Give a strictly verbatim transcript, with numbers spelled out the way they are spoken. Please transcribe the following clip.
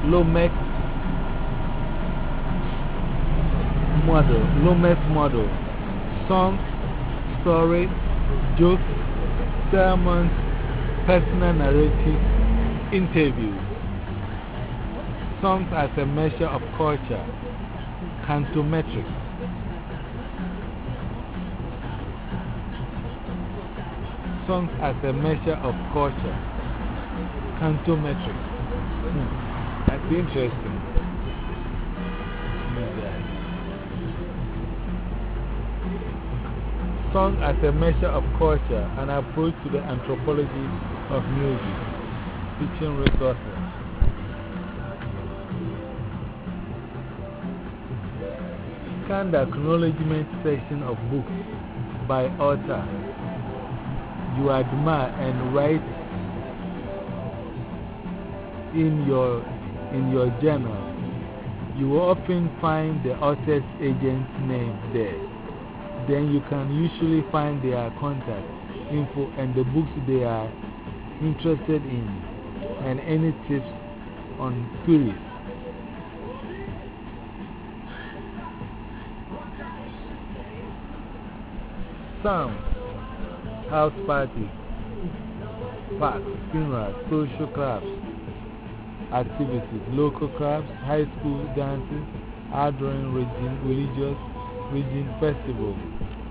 Lomex model, Lomex model, songs, stories, jokes, sermons, personal narratives, interviews. Songs as a measure of culture, Cantometrics. Songs as a measure of culture, Cantometrics. Hmm. That's interesting. Song as a measure of culture, an approach to the anthropology of music. Teaching resources. Scan the acknowledgement section of books by author you admire and write in your, in your journal. You will often find the author's agent's name there. Then you can usually find their contact info and the books they are interested in and any tips on queries. Sounds, house parties, parks, funerals, social clubs, activities, local clubs, high school dances, outdooring region, religious region festival,